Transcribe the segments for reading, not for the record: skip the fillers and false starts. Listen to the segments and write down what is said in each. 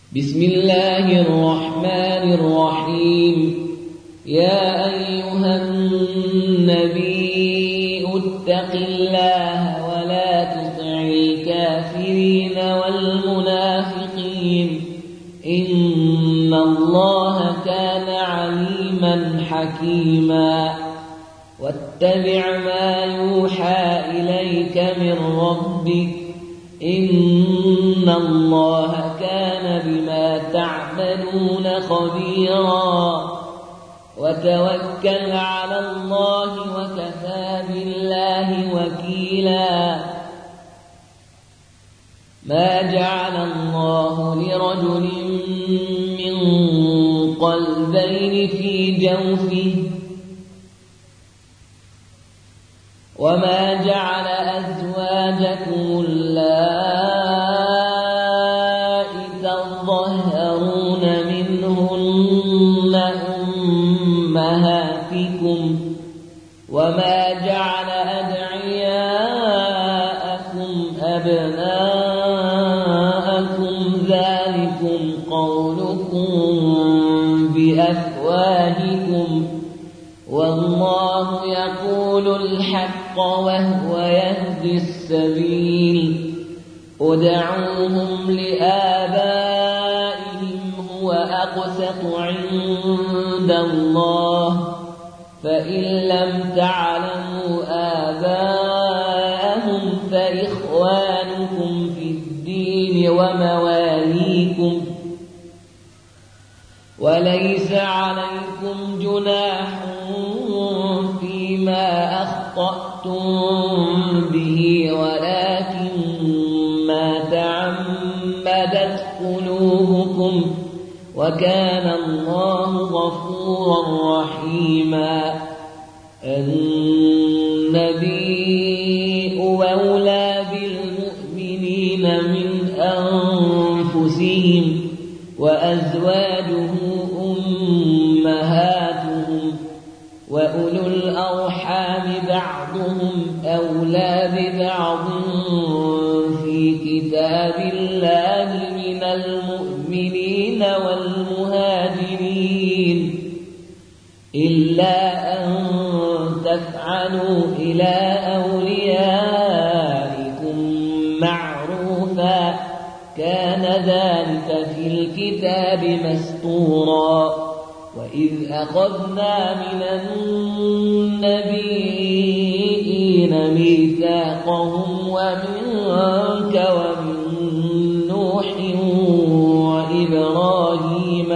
بسم الله الرحمن الرحيم. يا أيها النبي اتق الله ولا تطع الكافرين والمنافقين إن الله كان عليما حكيما. واتبع ما يوحى إليك من ربك إن الله كان بما تعملون خبيرا. وتوكل على الله وكفى بالله وكيلا. ما جعل الله لرجل من قلبين في جوفه وما جعل أزواجكم اللائي تظاهرون منهن أمهاتكم وما جعل أدعياءكم أبناءكم ذلكم قولكم بأفواهكم والله يقول الحق وهو يهدي السبيل. ادعوهم لآبائهم هو أقسط عند الله فإن لم تعلموا آباءهم فإخوانكم في الدين ومواليكم وليس عليكم جناح فيما أخطأتم به ولكن ما تعمدت قلوبكم وكان الله غفورا رحيما. النبي أولى بالمؤمنين من أنفسهم وأزواجه أمهاتهم وأولو الأرحام بعضهم أولى ببعض في كتاب الله من المؤمنين والمهاجرين إلا أن تفعلوا إلى أوليائكم معروفا كان ذلك في الكتاب مسطورا. وإذ أخذنا من النبيين ميثاقهم ومنك ومن نوح وإبراهيم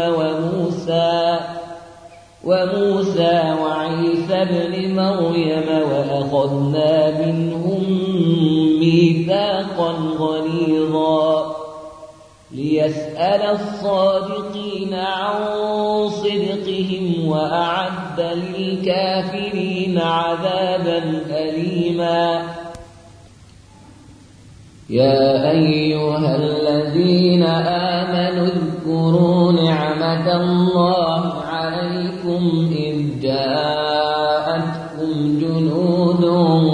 وموسى وعيسى ابن مريم وأخذنا منهم ميثاقا غليظا ليسأل الصادقين عن صدقهم وأعد للكافرين عذابا أليما. يا أيها الذين آمنوا اذكروا نعمة الله عليكم إذ جاءتكم جنود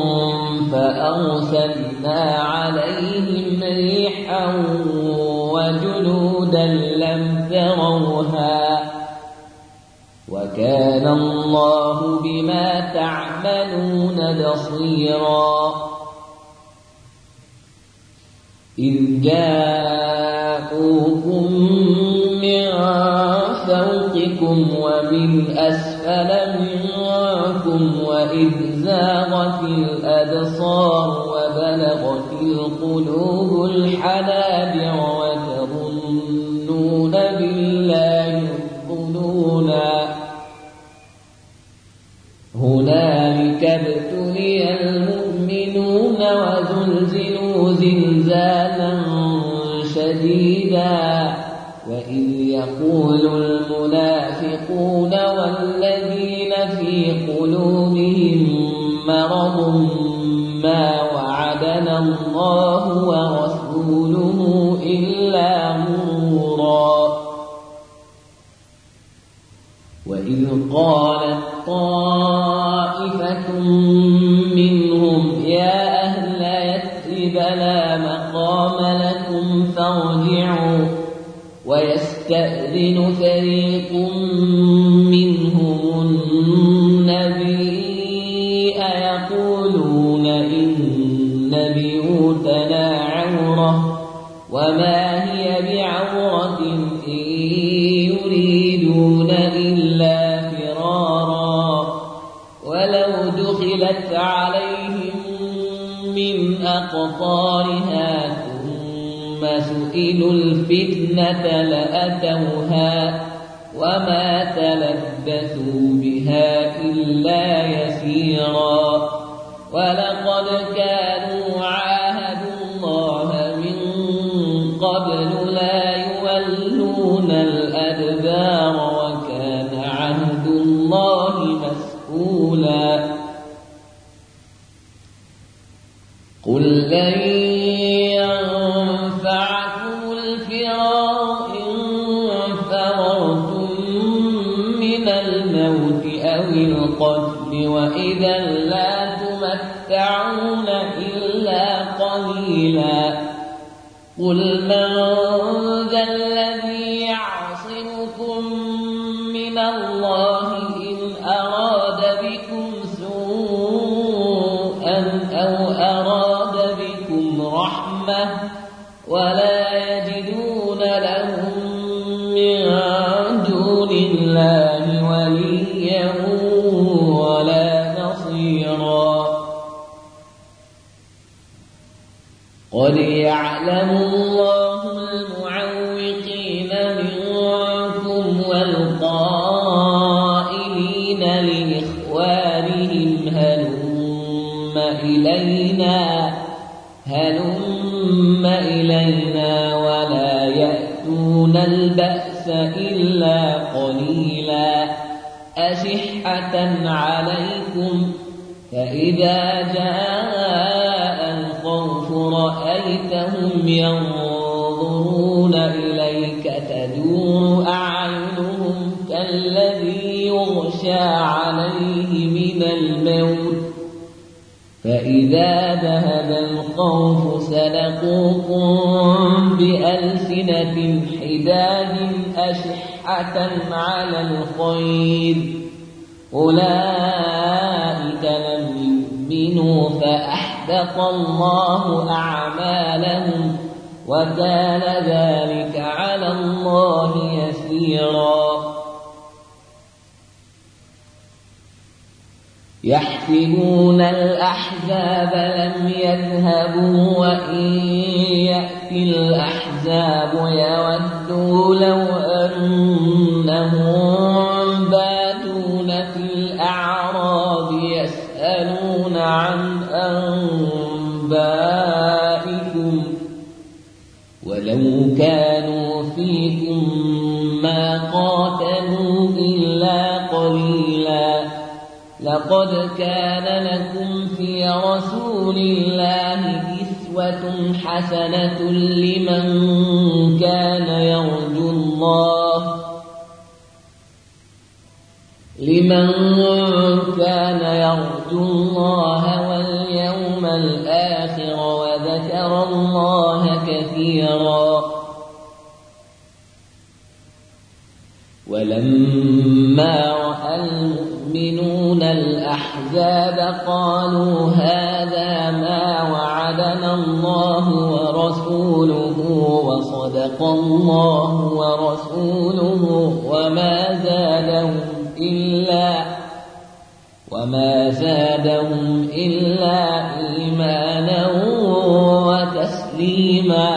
فأرسلنا عليهم ريحا وجنودا لم تروها وكان الله بما تعملون بصيرا. إذ جاءوكم من فوقكم ومن أسفل منكم وإذ زاغت الأبصار وبلغت القلوب الحناجر وتظنون بالله الظنونا. هنالك ابتلي المؤمنون وزلزلوا زلزالا شديدا. وإذ يقول المنافقون والذين في قلوبهم مرض ما وعدنا الله ورسوله إلا غرورا. وإذ قالت طائفة منهم يا أهل يثرب لا مقام لكم فارجعوا ويستأذن فريق منهم النبي يقولون إن بيوتنا عورة وما هي بعورة إن يريدون إلا فرارا ولو دخلت عليهم من أقطارها ثم سئلوا الفتنة لأتوها وما تلبثوا بها إلا يسيرا ولقد كانوا عاهدوا الله من قبل لا يولون الأدبار وكان عهد الله مسؤولا قل لن ينفعكم الفرار إن فررتم من الموت أو القتل وإذا لا تمتعون إلا قليلا قل من ذا الذي يعصمكم من الله إن أراد بكم سوءا أو أراد بكم رحمة ولا يجدون لهم من دون الله وليا ولا نصيرا قد يعلم الله المعوقين منكم والقائلين لإخوانهم هلم إلينا ولا يأتون البأس إلا قليلا أشحة عليكم فإذا جاء الخوف رأيتهم ينظرون إليك تدور أعينهم كالذي يغشى عليه من الموت فإذا ذهب الخوف سلقوكم بألسنة حداد أشحة على الخير أولئك لم يؤمنوا فأحبط الله أعمالهم وكان ذلك على الله يسيرا يحسبون الأحزاب لم يذهبوا وإن يأتي الأحزاب يودوا لو أنهم بادون في الأعراب يسألون عن أنبائكم ولو كانوا فيكم ما قاتلوا إلا قليلا لقد كان لكم في رسول الله أسوة حسنة لمن كان يرجو الله واليوم الآخر وذكر الله كثيرا ولما رأى المؤمنون الأحزاب قالوا هذا ما وعدنا الله ورسوله وصدق الله ورسوله وما زادهم إلا إيمانا وتسليما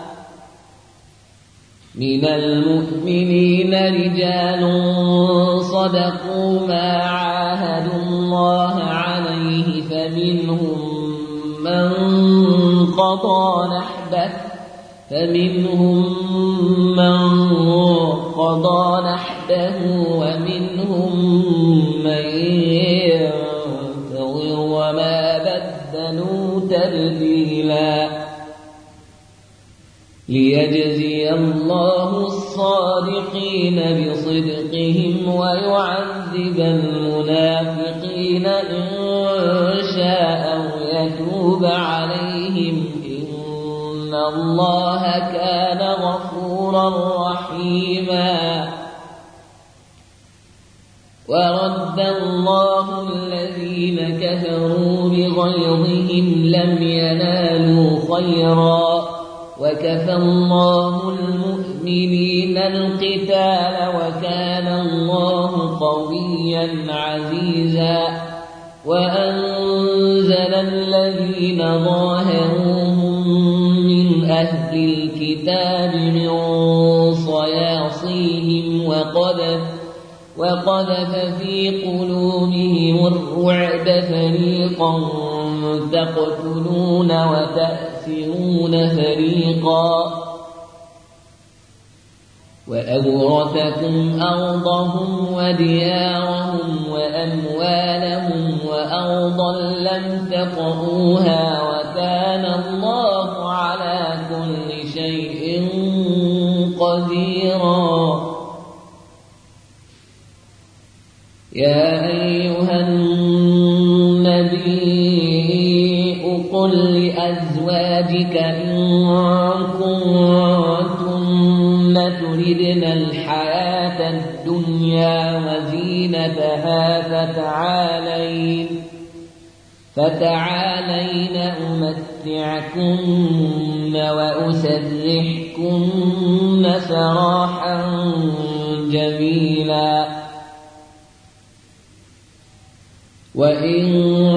من المؤمنين رجال صدقوا ما عاهدوا الله عليه فمنهم من قضى نحبه ومنهم من ينتظر وما بدلوا تبديلا ليجزي الله الصادقين بصدقهم ويعذب المنافقين إن شاء ويتوب عليهم إن الله كان غفورا غفورا رحيما ورد الله الذين كفروا بغيظهم لم ينالوا خيرا وكفى الله المؤمنين القتال وكان الله قويا عزيزا وأنزل الذين ظاهروهم من أهل الكتاب من صياصيهم وقذف في قلوبهم الرعب فريقا تقتلون وتأسرون فريقا وأورثكم أرضهم وديارهم وأموالهم وأرضا لم تطئوها وكان الله على كل شيء قديرا يا أيها النبي قل لأزواجك إن كنتن تردن الحياة الدنيا وزينتها فتعالين أمتعكن وأسرحكن سراحا جميلا وإن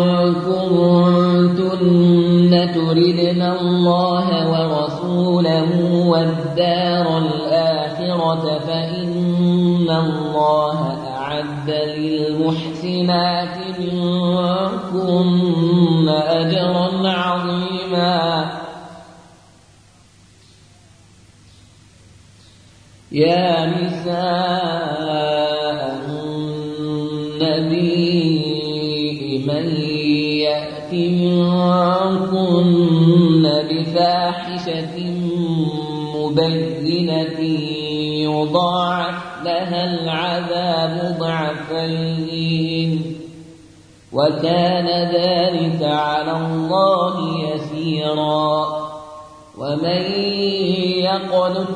كنتن تردن الله ورسوله والدار الآخرة فإن الله أعد للمحسنات منكن أجرا عظيما يا نساء النبي من يأت منكن بفاحشة مبينة يضاعف لها العذاب ضعفين وكان ذلك على الله يسيرا ومن يقنت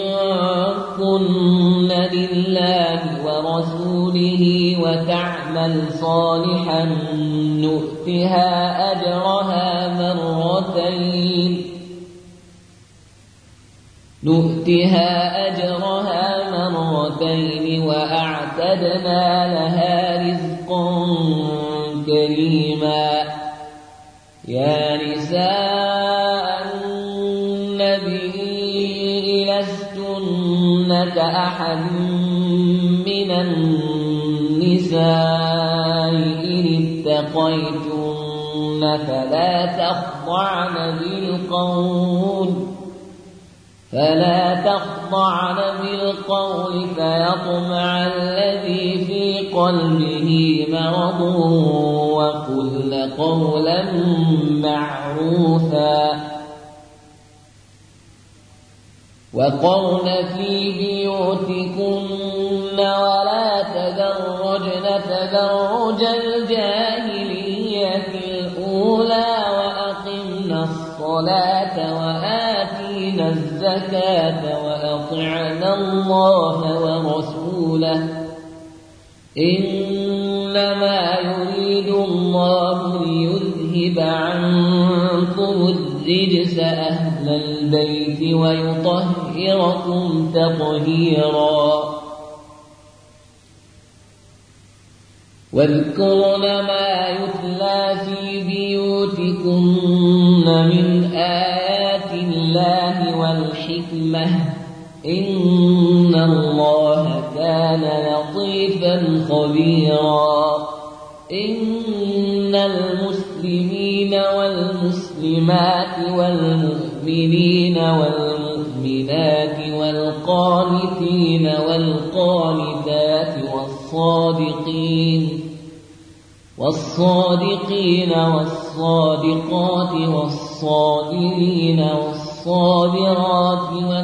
منكن لله ورسوله وتعمل صالحا نؤتها أجرها مرتين وأعتدنا لها رزقا كريما يا نساء النبي لستن كأحد من النساء إن اتقيتن فلا تخضعن بالقول فيطمع الذي في قلبه مرض وقلن قولا معروفا وقرن في بيوتكن ولا تبرجن تبرج الجاهلية الأولى وأقمنا الصلاة وآتينا الزكاة وأطعنا الله ورسوله إنما يريد الله ليذهب عنكم الرجس أهل البيت ويطهركم تطهيرا واذكرن ما يتلى في بيوتكن من آيات الله والحكمة إن الله كان لطيفا خبيرا إن المسلمين والمسلمات والمؤمنين والمؤمنات والقانتين والقانتات والصادقين والصادقات والصابرين والصابرات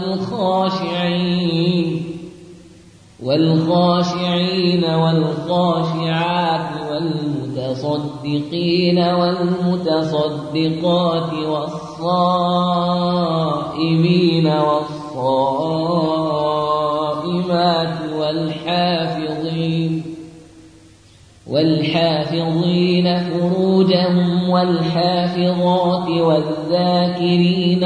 والخاشعين والخاشعات والمتصدقين والمتصدقات والصائمين والصائمات والصائمات والحافظين فروجهم والحافظات والذاكرين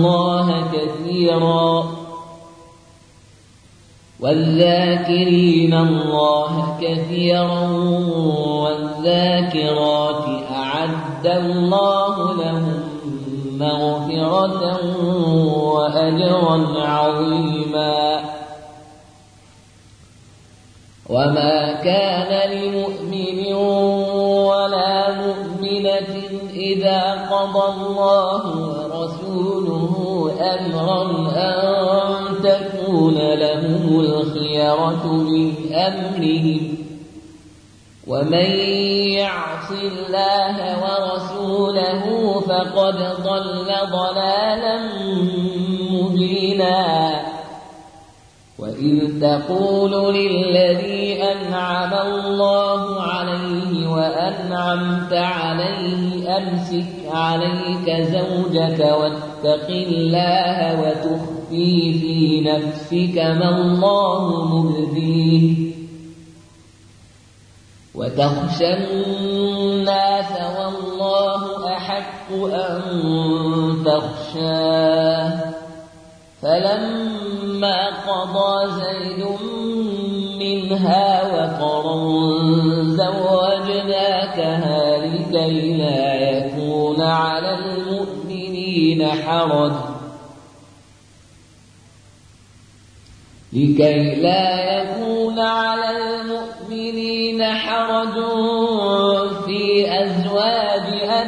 الله كثيرا والذاكرات أعد الله لهم مغفرة وأجرا عظيما. وما كان لمؤمن ولا مؤمنة إذا قضى الله ورسوله أمرا أن تكون لهم الخيرة من أمرهم ومن يعص الله ورسوله فقد ضل ضلالا مبينا. وإذ تقول للذي أنعم الله عليه وأنعمت عليه أمسك عليك زوجك واتق الله وتخفي في نفسك ما الله مبديه وتخشى الناس والله أحق أن تخشاه. فلما قضى زيد منها وطرا زوجناكها لكي لا يكون على المؤمنين حرج في أزواج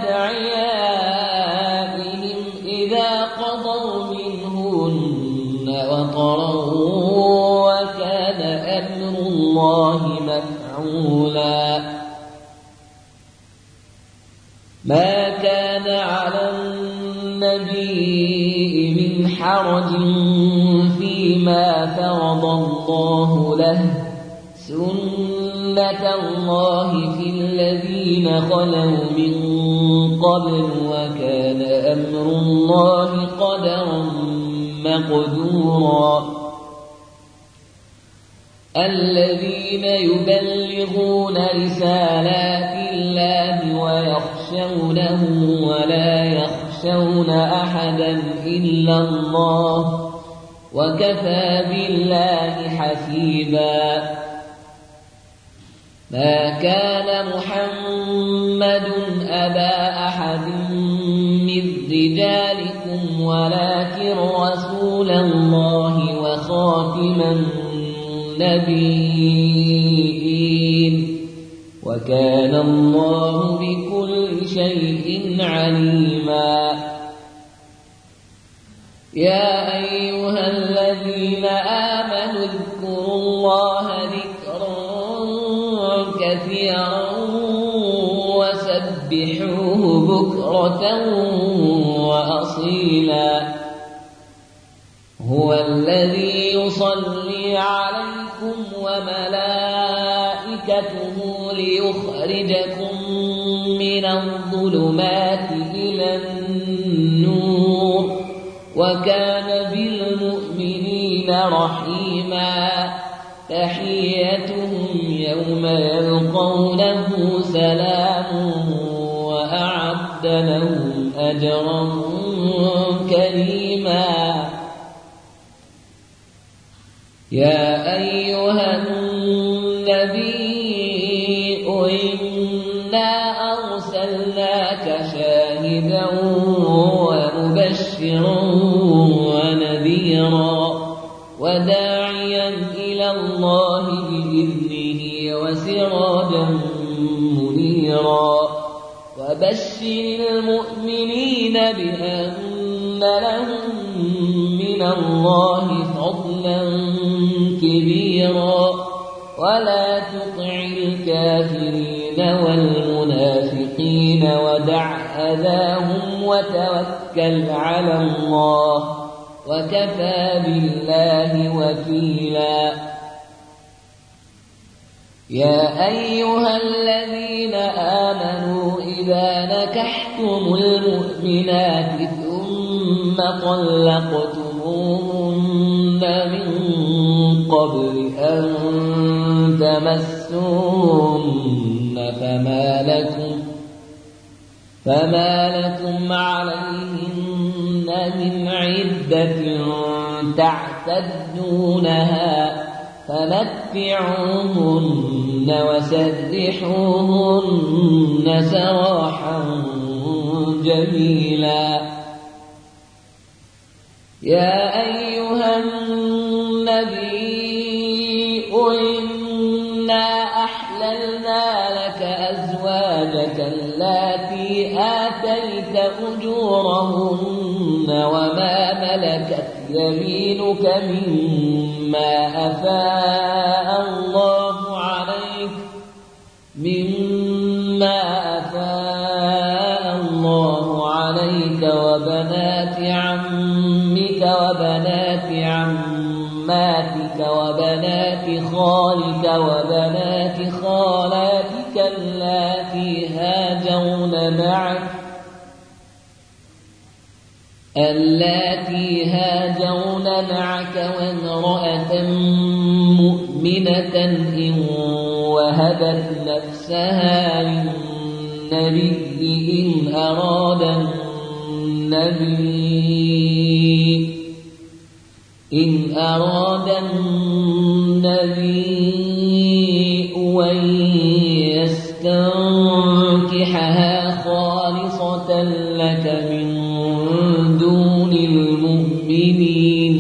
أدعيائهم إذا قضوا منهن وطرا وكان أمر الله مفعولا. ما كان على النبي من حرج فيما فرض الله له سنة الله في الذين خلوا من قبل وكان أمر الله قدرا مقدورا. الذين يبلغون رسالات الله ويخشونه ولا يخشون أحدا إلا الله وكفى بالله حسيبا. ما كان محمد أبا أحد من رجالكم ولكن رسول الله وخاتم النبيين وكان الله بكل شيء عليما. يا أيها الذين آمنوا اذكروا الله ذكرا كثيرا وسبحوه بكرة وأصيلا. هو الذي يصلي عليكم وملائكته ليخرجكم من الظلمات إلى النور وكان بالمؤمنين رحيما. تحيتهم يوم يلقونه سلام وأعد لهم أجرا كريما. يا أيها النبي إنا أرسلناك شاهدا ومبشرا ونذيرا وداعيا إلى الله بإذنه وسراجا منيرا. وبشر المؤمنين بأن لهم من الله فضلا كبيرا ولا تطع الكافرين والمنافقين ودع أذاهم وتوكل على الله وكفى بالله وكيلا. يا أيها الذين آمنوا إذا نكحتم المؤمنات ثم طلقتم طلقتموهن من قبل أن تمسوهن فما لكم عليهن من عدة تعتدونها فمتعوهن وسرحوهن سراحا جميلا. يا أيها النبي إنا أحللنا لك أزواجك اللاتي آتيت أجورهن وما ملكت يمينك مما أفاء الله عليك وبنات عمك وبنات عماتك وبنات خالك وبنات خالاتك اللاتي هاجرن معك وامرأة مؤمنة إن وهبت نفسها للنبي إن أراد النبي أن يستنكحها خالصة لك من دون المؤمنين.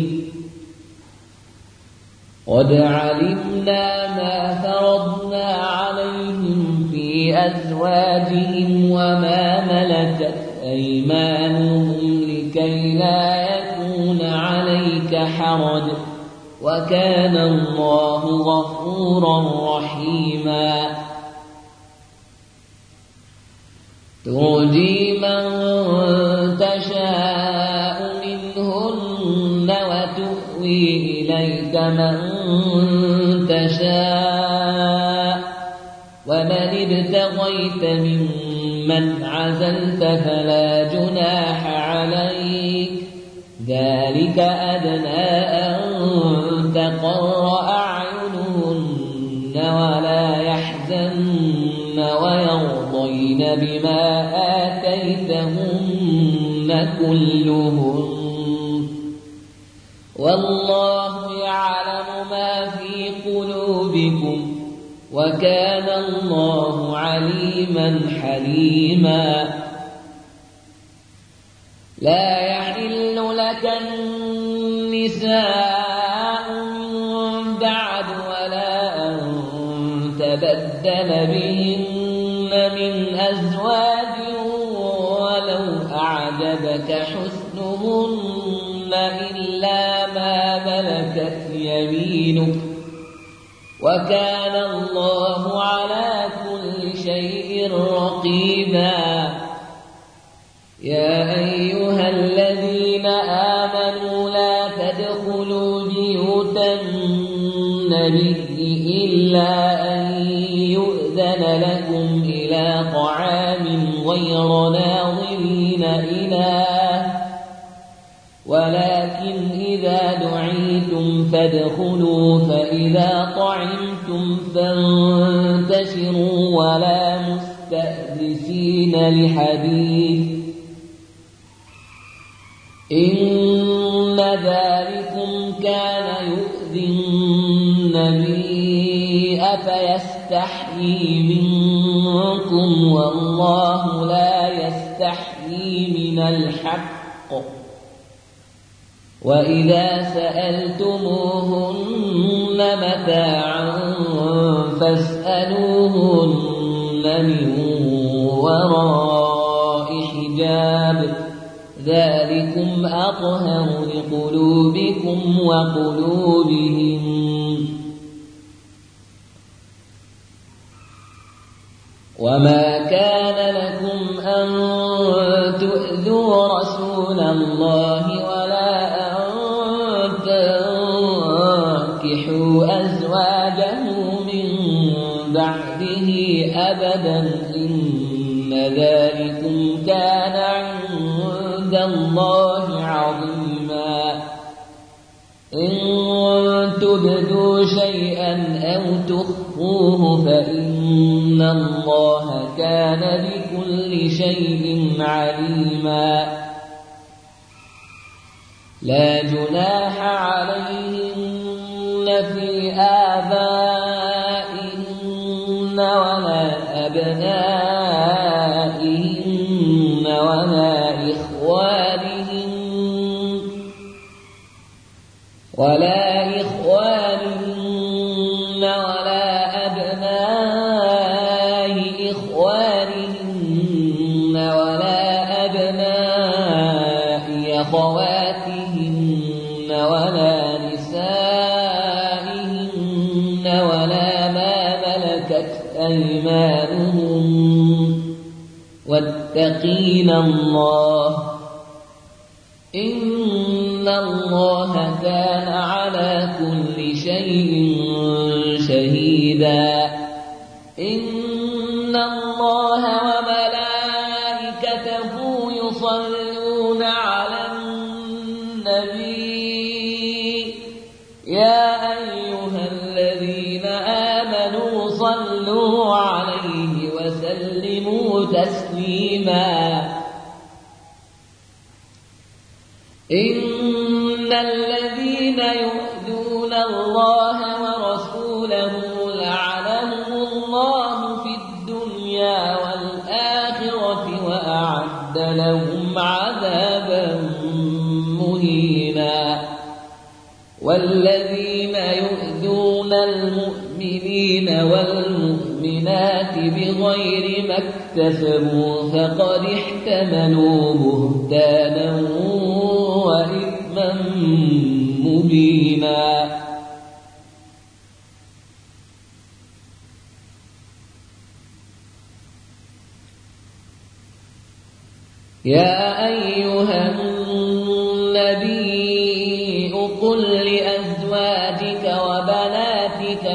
قد علمنا ما فرضنا عليهم في أزواجهم وما ملكت أيمانهم لكي لا يكون عليك حرج وكان الله غفورا رحيما. ترجي من تشاء منهن وتؤوي إليك من تشاء ومن ابتغيت ممن عزلت فلا جناح عليك ذلك أدنى أن تقر أعينهن ولا يحزن ويرضين بما آتيتهن كلهن والله يعلم ما في قلوبكم وكان الله عليما حليما. لا يحل لك النساء من بعد ولا أن تبدل بهن من أزواج ولو أعجبك حسنهن إلا ما ملكت يمينك وكان الله على كل شيء رقيبا. يا أيها الذين آمنوا لا تدخلوا بيوت النبي إلا أن يؤذن لكم إلى طعام غير ناظرين إناه ولكن إذا دعيتم فادخلوا فإذا طعمتم فانتشروا ولا مستأنسين لحديث إن ذلكم كان يؤذي النبي فيستحيي منكم والله لا يستحيي من الحق. وإذا سألتموهن متاعا فاسألوهن من وراء حجاب ذلكم أطهر لقلوبكم وقلوبهم. وما كان لكم أن تؤذوا رسول الله ولا أن تنكحوا أزواجه من بعده أبدا إن ذلكم كان عند الله عظيما. تبدوا شيئا أو تخفوه فإن الله كان بكل شيء عليما لا جناح عليهن في آبائهن ولا أبنائهن ولا إخوانهن ولا أبناء إخوانهن ولا أبناء أخواتهن ولا نسائهن ولا ما ملكت أيمانهن واتقين الله إن الله كان على كل شيء شهيدا إن الله وملائكته يصلون على النبي يا أيها الذين آمنوا صلوا عليه وسلموا تسليما إن الذين يؤذون الله ورسوله لعنهم الله في الدنيا والآخرة وأعد لهم عذابا مهينا والذين يؤذون المؤمنين والمؤمنات بغير ما اكتسبوا فقد احتملوا بهتانا وإثما مبينا يا أيها النبي قل لأزواجك وبناتك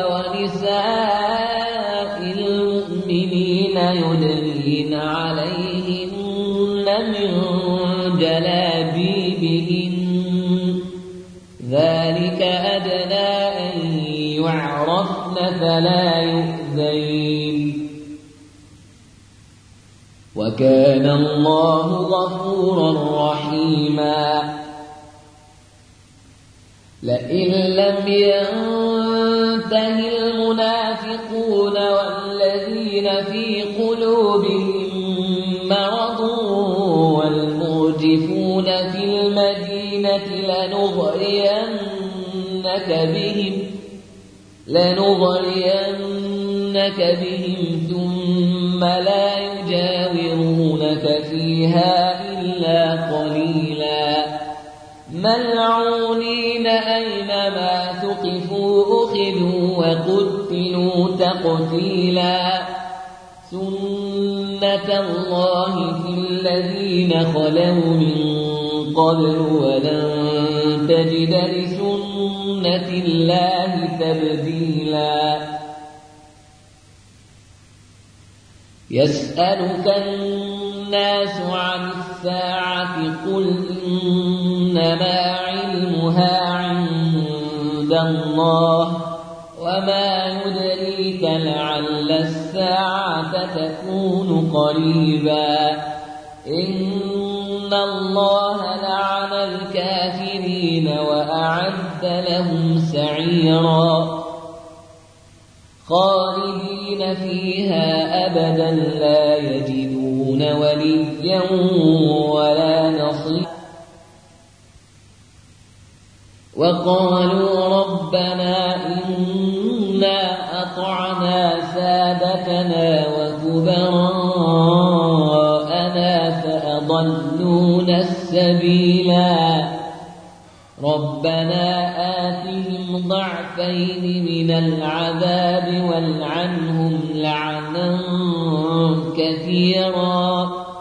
ونساء المؤمنين يدنين عليهن من جلابيبهن ذلك أدنى أن يعرفن فلا يؤذين وكان الله غفورا رحيما لئن لم ينته المنافقون والذين في قلوبهم مرض والمرجفون في المدينة لنغرينك بهم ثم لا يجاورونك فيها إلا قليلا ملعونين أينما ثقفوا أخذوا وقتلوا تقتيلا سنة الله في الذين خلوا من قبل ولن تجد لسنة الله تبديلا يسألك الناس عن الساعة قل إنما علمها عند الله وما يدريك لعل الساعة تكون قريبا إن الله لعن الكافرين وأعد لهم سعيرا خالدين فيها أبدا لا يجدون وليا ولا نصيرا وقالوا ربنا إنا أطعنا سادتنا وكبراءنا فأضلونا السبيلا ربنا آتهم ضعفين من العذاب والعنهم لعنا كثيرا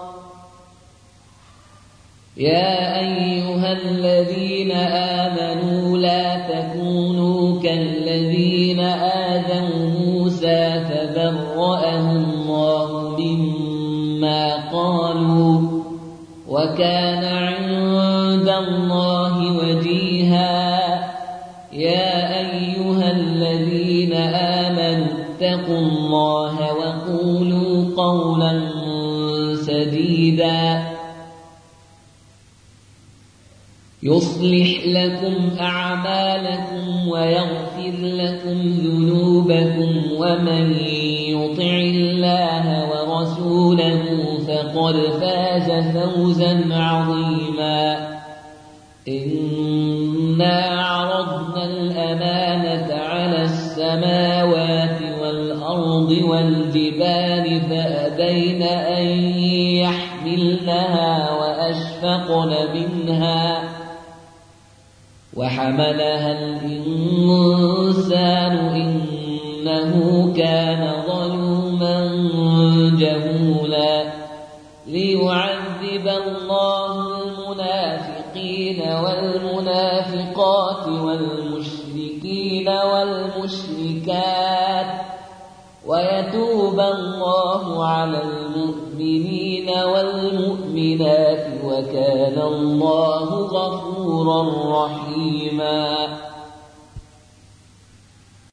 يا أيها الذين آمنوا لا تكونوا كالذين آذوا موسى فبرأه الله مما قالوا وكان عند الله وجيها يا أيها الذين آمنوا اتقوا الله وقولوا قولا سديدا يصلح لكم أعمالكم ويغفر لكم ذنوبكم ومن يطع الله ورسوله فقد فاز فوزا عظيما إنا عرضنا الأمانة على السماوات والأرض والجبال فأبين أن يحملنها وأشفقن منها وحملها الإنسان إنه كان ظلوما جهولا ليعذب الله المنافقين والمنافقات والمشركين والمشركات ويتوب الله على المؤمنين والمؤمنات وكان الله غفورا رحيما